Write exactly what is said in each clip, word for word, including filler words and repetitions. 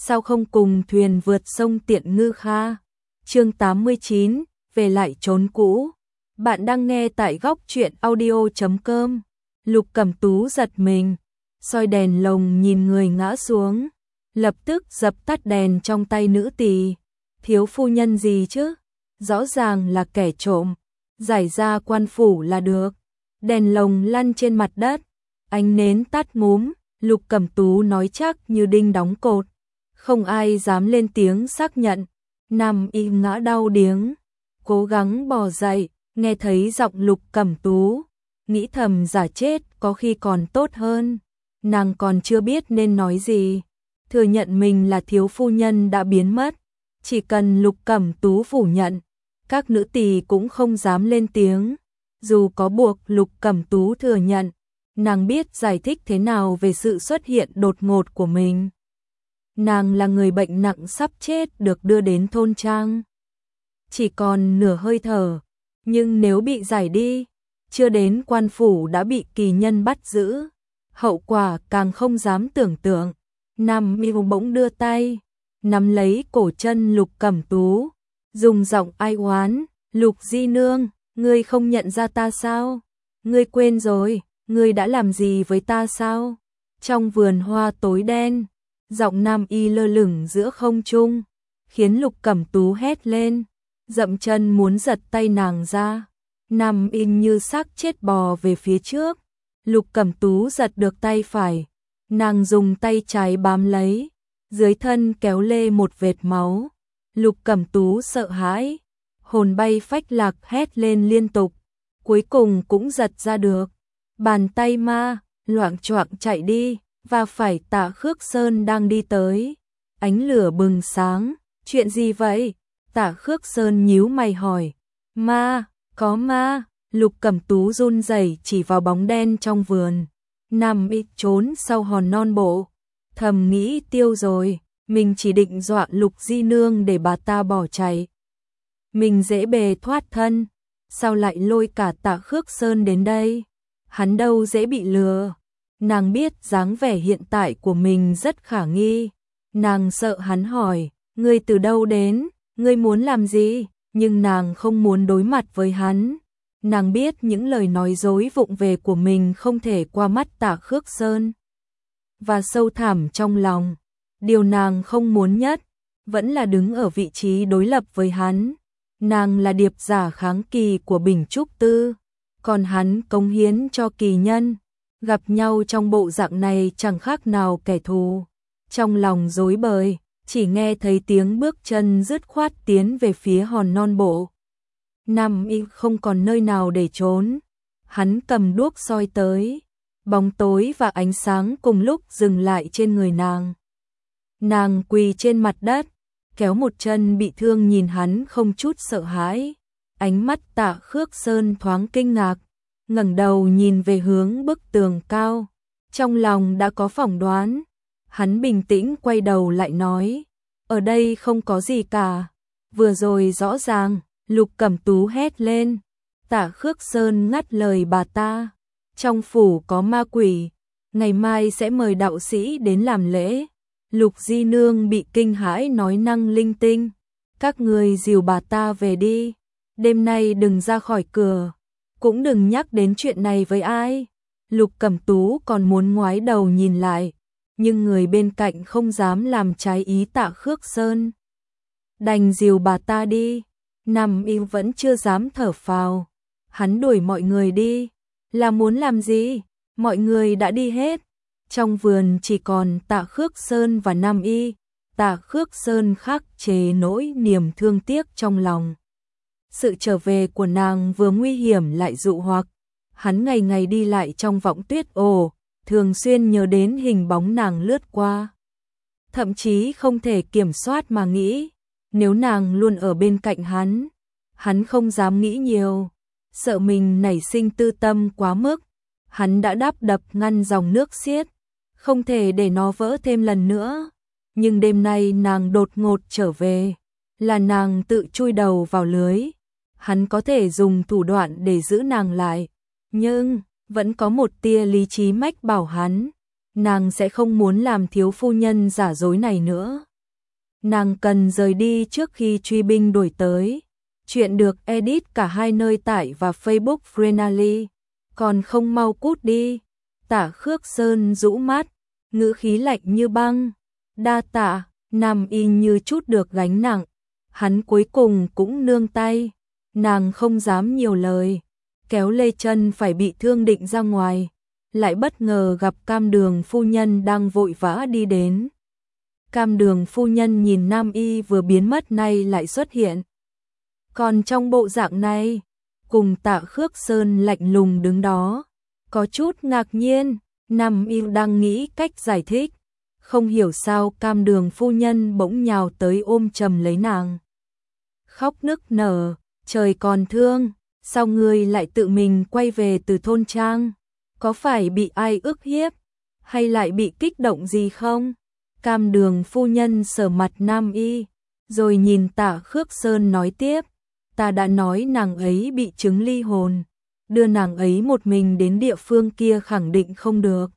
sao không cùng thuyền vượt sông Tiện Ngư Kha. Chương tám mươi chín, về lại chốn cũ. Bạn đang nghe tại góc truyện audio chấm com. Lục Cẩm Tú giật mình, soi đèn lồng nhìn người ngã xuống, lập tức dập tắt đèn trong tay nữ tỳ. Thiếu phu nhân gì chứ? Rõ ràng là kẻ trộm, giải ra quan phủ là được. Đèn lồng lăn trên mặt đất, ánh nến tắt ngúm, Lục Cẩm Tú nói chắc như đinh đóng cột. Không ai dám lên tiếng xác nhận. Nằm im ngã đau điếng, cố gắng bò dậy, nghe thấy giọng Lục Cẩm Tú, nghĩ thầm giả chết có khi còn tốt hơn. Nàng còn chưa biết nên nói gì, thừa nhận mình là thiếu phu nhân đã biến mất. Chỉ cần Lục Cẩm Tú phủ nhận, các nữ tỳ cũng không dám lên tiếng. Dù có buộc Lục Cẩm Tú thừa nhận, nàng biết giải thích thế nào về sự xuất hiện đột ngột của mình. Nàng là người bệnh nặng sắp chết được đưa đến thôn trang, chỉ còn nửa hơi thở, nhưng nếu bị giải đi, chưa đến quan phủ đã bị kỳ nhân bắt giữ, hậu quả càng không dám tưởng tượng. Nam Miu bỗng đưa tay nắm lấy cổ chân Lục Cẩm Tú, dùng giọng ai oán, "Lục di nương, ngươi không nhận ra ta sao? Ngươi quên rồi, ngươi đã làm gì với ta sao?" Trong vườn hoa tối đen, giọng Nam Y lơ lửng giữa không trung, khiến Lục Cẩm Tú hét lên, dậm chân muốn giật tay nàng ra. Nam Y như xác chết bò về phía trước. Lục Cẩm Tú giật được tay phải, nàng dùng tay trái bám lấy, dưới thân kéo lê một vệt máu. Lục Cẩm Tú sợ hãi, hồn bay phách lạc hét lên liên tục, cuối cùng cũng giật ra được. Bàn tay ma loạng choạng chạy đi, và phải Tạ Khước Sơn đang đi tới. Ánh lửa bừng sáng, chuyện gì vậy? Tạ Khước Sơn nhíu mày hỏi. Ma, có ma. Lục Cẩm Tú run rẩy chỉ vào bóng đen trong vườn. Nằm y trốn sau hòn non bộ, thầm nghĩ tiêu rồi, mình chỉ định dọa Lục di nương để bà ta bỏ chạy. Mình dễ bề thoát thân, sao lại lôi cả Tạ Khước Sơn đến đây? Hắn đâu dễ bị lừa. Nàng biết dáng vẻ hiện tại của mình rất khả nghi. Nàng sợ hắn hỏi, ngươi từ đâu đến, ngươi muốn làm gì? Nhưng nàng không muốn đối mặt với hắn. Nàng biết những lời nói dối vụng về của mình không thể qua mắt Tạ Khước Sơn. Và sâu thẳm trong lòng, điều nàng không muốn nhất vẫn là đứng ở vị trí đối lập với hắn. Nàng là điệp giả kháng kỳ của Bình Trúc Tư, còn hắn cống hiến cho kỳ nhân. Gặp nhau trong bộ dạng này chẳng khác nào kẻ thù. Trong lòng rối bời, chỉ nghe thấy tiếng bước chân dứt khoát tiến về phía hòn non bộ. Nam Y không còn nơi nào để trốn, hắn cầm đuốc soi tới, bóng tối và ánh sáng cùng lúc dừng lại trên người nàng. Nàng quỳ trên mặt đất, kéo một chân bị thương nhìn hắn không chút sợ hãi. Ánh mắt Tạ Khước Sơn thoáng kinh ngạc, ngẩng đầu nhìn về hướng bức tường cao, trong lòng đã có phỏng đoán. Hắn bình tĩnh quay đầu lại nói, ở đây không có gì cả. Vừa rồi rõ ràng, Lục Cẩm Tú hét lên. Tạ Khước Sơn ngắt lời bà ta, trong phủ có ma quỷ, ngày mai sẽ mời đạo sĩ đến làm lễ. Lục di nương bị kinh hãi nói năng linh tinh, các người dìu bà ta về đi, đêm nay đừng ra khỏi cửa, cũng đừng nhắc đến chuyện này với ai. Lục Cẩm Tú còn muốn ngoái đầu nhìn lại, nhưng người bên cạnh không dám làm trái ý Tạ Khước Sơn, đành dìu bà ta đi. Nằm im vẫn chưa dám thở phào, hắn đuổi mọi người đi, là muốn làm gì? Mọi người đã đi hết, trong vườn chỉ còn Tạ Khước Sơn và Nam Y. Tạ Khước Sơn khắc chế nỗi niềm thương tiếc trong lòng. Sự trở về của nàng vừa nguy hiểm lại dụ hoặc. Hắn ngày ngày đi lại trong võng tuyết ồ, thường xuyên nhớ đến hình bóng nàng lướt qua. Thậm chí không thể kiểm soát mà nghĩ, nếu nàng luôn ở bên cạnh hắn, hắn không dám nghĩ nhiều, sợ mình nảy sinh tư tâm quá mức. Hắn đã đắp đập ngăn dòng nước xiết, không thể để nó vỡ thêm lần nữa. Nhưng đêm nay nàng đột ngột trở về, là nàng tự chui đầu vào lưới. Hắn có thể dùng thủ đoạn để giữ nàng lại, nhưng vẫn có một tia lý trí mách bảo hắn, nàng sẽ không muốn làm thiếu phu nhân giả dối này nữa. nàng cần rời đi trước khi truy binh đuổi tới. Chuyện được edit cả hai nơi tải và Facebook Friendly, còn không mau cút đi. Tả Khước Sơn rũ mắt, ngữ khí lạnh như băng. Đa tạ, Nam Y như chút được gánh nặng, hắn cuối cùng cũng nương tay. Nàng không dám nhiều lời, kéo lê chân phải bị thương định ra ngoài, lại bất ngờ gặp Cam Đường phu nhân đang vội vã đi đến. Cam Đường phu nhân nhìn Nam Y vừa biến mất nay lại xuất hiện. Còn trong bộ dạng này, cùng Tạ Khước Sơn lạnh lùng đứng đó, có chút ngạc nhiên. Nam Y đang nghĩ cách giải thích, không hiểu sao Cam Đường phu nhân bỗng nhào tới ôm chầm lấy nàng. Khóc nức nở, trời còn thương, sao ngươi lại tự mình quay về từ thôn trang? Có phải bị ai ức hiếp, hay lại bị kích động gì không? Cam Đường phu nhân sờ mặt Nam Y, rồi nhìn Tạ Khước Sơn nói tiếp, ta đã nói nàng ấy bị chứng ly hồn, đưa nàng ấy một mình đến địa phương kia khẳng định không được.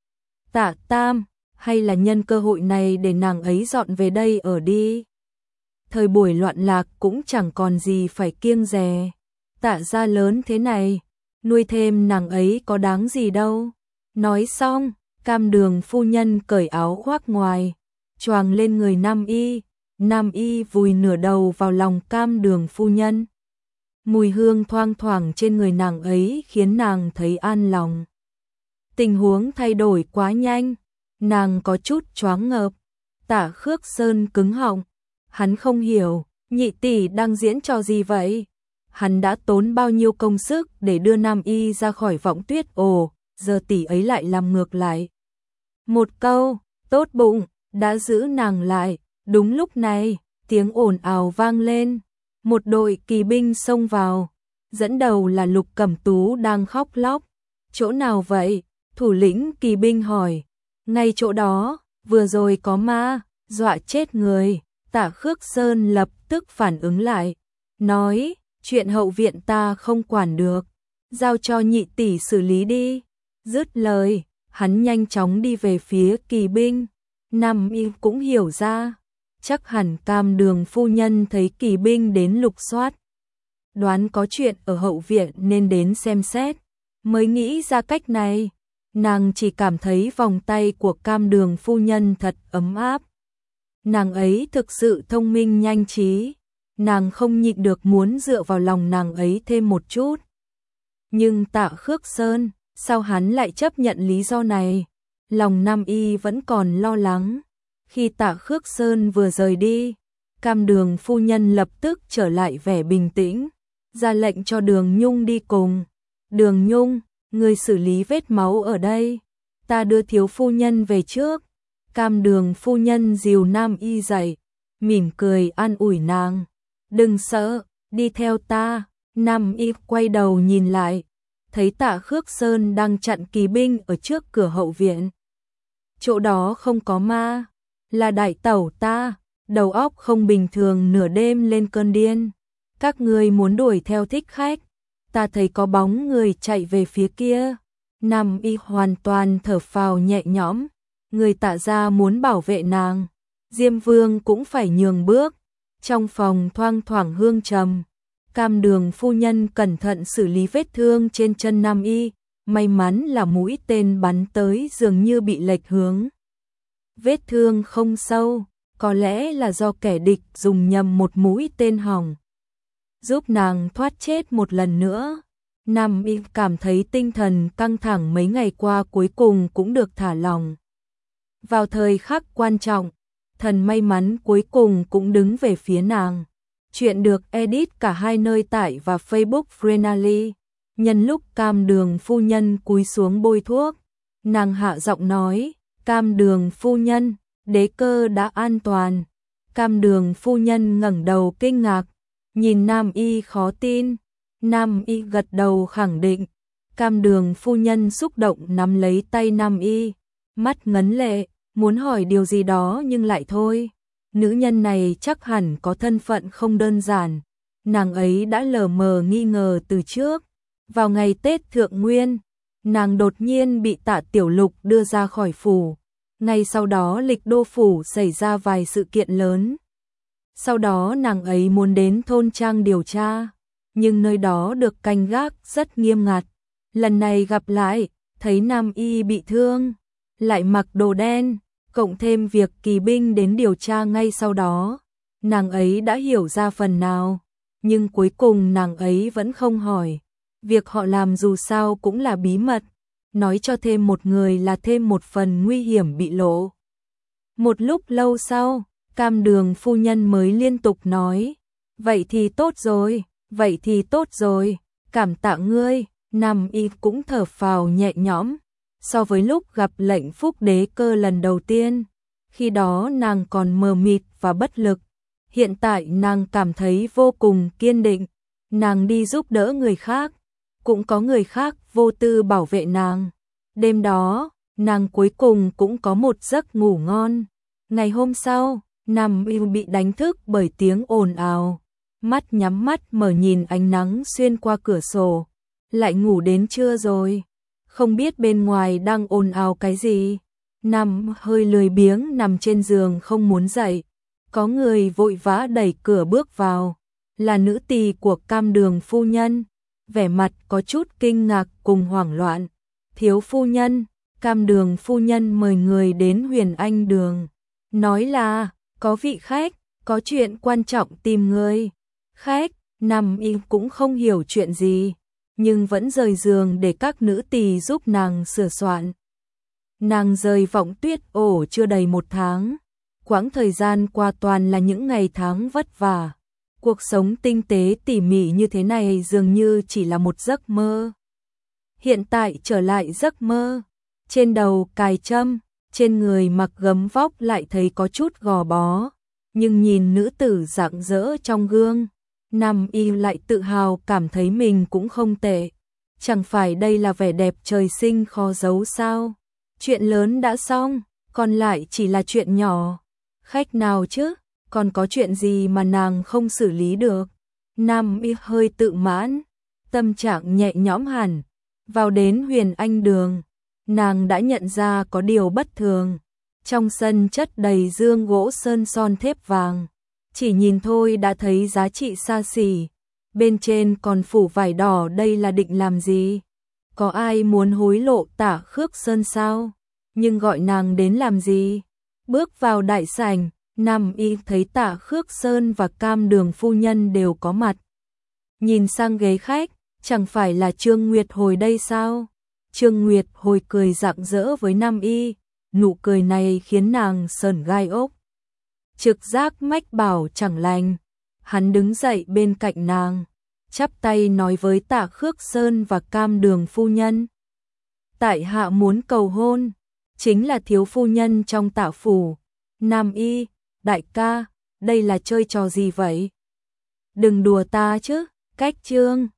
Tạ Tam, hay là nhân cơ hội này để nàng ấy dọn về đây ở đi. Thời buổi loạn lạc cũng chẳng còn gì phải kiêng dè. Tạ gia lớn thế này, nuôi thêm nàng ấy có đáng gì đâu. Nói xong, Cam Đường phu nhân cởi áo khoác ngoài, choàng lên người Nam Y. Nam Y vùi nửa đầu vào lòng Cam Đường phu nhân. Mùi hương thoang thoảng trên người nàng ấy khiến nàng thấy an lòng. Tình huống thay đổi quá nhanh, nàng có chút choáng ngợp. Tạ Khước Sơn cứng họng, hắn không hiểu, nhị tỷ đang diễn trò gì vậy? Hắn đã tốn bao nhiêu công sức để đưa Nam Y ra khỏi võng tuyết ồ, giờ tỷ ấy lại làm ngược lại. Một câu, tốt bụng, đã giữ nàng lại. Đúng lúc này, tiếng ồn ào vang lên, một đội kỳ binh xông vào, dẫn đầu là Lục Cẩm Tú đang khóc lóc. Chỗ nào vậy? Thủ lĩnh kỳ binh hỏi. Ngay chỗ đó, vừa rồi có ma, dọa chết người. Tạ Khước Sơn lập tức phản ứng lại, nói, chuyện hậu viện ta không quản được, giao cho nhị tỷ xử lý đi. Dứt lời, hắn nhanh chóng đi về phía kỳ binh. Nam Y cũng hiểu ra, chắc hẳn Cam Đường phu nhân thấy kỳ binh đến lục soát, đoán có chuyện ở hậu viện nên đến xem xét, mới nghĩ ra cách này. Nàng chỉ cảm thấy vòng tay của Cam Đường phu nhân thật ấm áp. Nàng ấy thực sự thông minh nhanh trí, nàng không nhịn được muốn dựa vào lòng nàng ấy thêm một chút. Nhưng Tạ Khước Sơn, sao hắn lại chấp nhận lý do này? Lòng Nam Y vẫn còn lo lắng. Khi Tạ Khước Sơn vừa rời đi, Cam Đường phu nhân lập tức trở lại vẻ bình tĩnh, ra lệnh cho Đường Nhung đi cùng. Đường Nhung, người xử lý vết máu ở đây, ta đưa thiếu phu nhân về trước. Cam Đường phu nhân dìu Nam Y dậy, mỉm cười an ủi nàng. Đừng sợ, đi theo ta. Nam Y quay đầu nhìn lại, thấy Tạ Khước Sơn đang chặn kỳ binh ở trước cửa hậu viện. Chỗ đó không có ma, là đại tẩu ta, đầu óc không bình thường nửa đêm lên cơn điên. Các ngươi muốn đuổi theo thích khách, ta thấy có bóng người chạy về phía kia. Nam Y hoàn toàn thở phào nhẹ nhõm, người Tạ gia muốn bảo vệ nàng, Diêm Vương cũng phải nhường bước. Trong phòng thoang thoảng hương trầm, Cam Đường phu nhân cẩn thận xử lý vết thương trên chân Nam Y, may mắn là mũi tên bắn tới dường như bị lệch hướng. Vết thương không sâu, có lẽ là do kẻ địch dùng nhầm một mũi tên hỏng, giúp nàng thoát chết một lần nữa. Nam Y cảm thấy tinh thần căng thẳng mấy ngày qua cuối cùng cũng được thả lỏng. Vào thời khắc quan trọng, thần may mắn cuối cùng cũng đứng về phía nàng. Chuyện được edit cả hai nơi tải và Facebook Friendly. Nhân lúc Cam Đường phu nhân cúi xuống bôi thuốc, nàng hạ giọng nói, Cam Đường phu nhân, đế cơ đã an toàn. Cam Đường phu nhân ngẩng đầu kinh ngạc, nhìn Nam Y khó tin. Nam Y gật đầu khẳng định. Cam Đường phu nhân xúc động nắm lấy tay Nam Y, mắt ngấn lệ, muốn hỏi điều gì đó nhưng lại thôi. Nữ nhân này chắc hẳn có thân phận không đơn giản, nàng ấy đã lờ mờ nghi ngờ từ trước. Vào ngày Tết Thượng Nguyên, nàng đột nhiên bị Tạ Tiểu Lục đưa ra khỏi phủ, Ngay sau đó Lịch Đô phủ xảy ra vài sự kiện lớn. Sau đó nàng ấy muốn đến thôn trang điều tra, nhưng nơi đó được canh gác rất nghiêm ngặt. Lần này gặp lại, thấy Nam Y bị thương, lại mặc đồ đen, cộng thêm việc kỳ binh đến điều tra ngay sau đó. Nàng ấy đã hiểu ra phần nào, nhưng cuối cùng nàng ấy vẫn không hỏi. Việc họ làm dù sao cũng là bí mật, nói cho thêm một người là thêm một phần nguy hiểm bị lộ. Một lúc lâu sau, Cam Đường phu nhân mới liên tục nói, vậy thì tốt rồi, vậy thì tốt rồi, cảm tạ ngươi. Nam Y cũng thở phào nhẹ nhõm, so với lúc gặp lệnh Phúc Đế Cơ lần đầu tiên, khi đó nàng còn mờ mịt và bất lực, hiện tại nàng cảm thấy vô cùng kiên định, nàng đi giúp đỡ người khác, cũng có người khác vô tư bảo vệ nàng. Đêm đó, nàng cuối cùng cũng có một giấc ngủ ngon. Ngày hôm sau, Nam Y bị đánh thức bởi tiếng ồn ào, mắt nhắm mắt mở nhìn ánh nắng xuyên qua cửa sổ. Lại ngủ đến trưa rồi, không biết bên ngoài đang ồn ào cái gì. Nam hơi lười biếng nằm trên giường không muốn dậy. Có người vội vã đẩy cửa bước vào, là nữ tỳ của Cam Đường phu nhân, vẻ mặt có chút kinh ngạc cùng hoảng loạn. Thiếu phu nhân, Cam Đường phu nhân mời người đến Huyền Anh Đường, nói là có vị khách, có chuyện quan trọng tìm người. Khách, Nam Y cũng không hiểu chuyện gì, nhưng vẫn rời giường để các nữ tỳ giúp nàng sửa soạn. Nàng rời Vọng Tuyết ổ chưa đầy một tháng, quãng thời gian qua toàn là những ngày tháng vất vả. Cuộc sống tinh tế tỉ mỉ như thế này dường như chỉ là một giấc mơ. Hiện tại trở lại giấc mơ, trên đầu cài trâm, trên người mặc gấm vóc lại thấy có chút gò bó, nhưng nhìn nữ tử rạng rỡ trong gương, Nam Y lại tự hào cảm thấy mình cũng không tệ. Chẳng phải đây là vẻ đẹp trời sinh khó giấu sao? Chuyện lớn đã xong, còn lại chỉ là chuyện nhỏ. Khách nào chứ? Còn có chuyện gì mà nàng không xử lý được? Nam Y hơi tự mãn, tâm trạng nhẹ nhõm hẳn. Vào đến Huyền Anh Đường, nàng đã nhận ra có điều bất thường. Trong sân chất đầy dương gỗ sơn son thép vàng, chỉ nhìn thôi đã thấy giá trị xa xỉ. Bên trên còn phủ vải đỏ, đây là định làm gì? Có ai muốn hối lộ Tả Khước Sơn sao? Nhưng gọi nàng đến làm gì? Bước vào đại sảnh, Nam Y thấy Tả Khước Sơn và Cam Đường phu nhân đều có mặt. Nhìn sang ghế khách, chẳng phải là Trương Nguyệt Hồi đây sao? Trương Nguyệt Hồi cười rạng rỡ với Nam Y, nụ cười này khiến nàng sởn gai ốc. Trực giác mách bảo chẳng lành, hắn đứng dậy bên cạnh nàng, chắp tay nói với Tả Khước Sơn và Cam Đường phu nhân. Tại hạ muốn cầu hôn, chính là thiếu phu nhân trong Tả phủ. Nam Y, đại ca, đây là chơi trò gì vậy? Đừng đùa ta chứ, cách Trương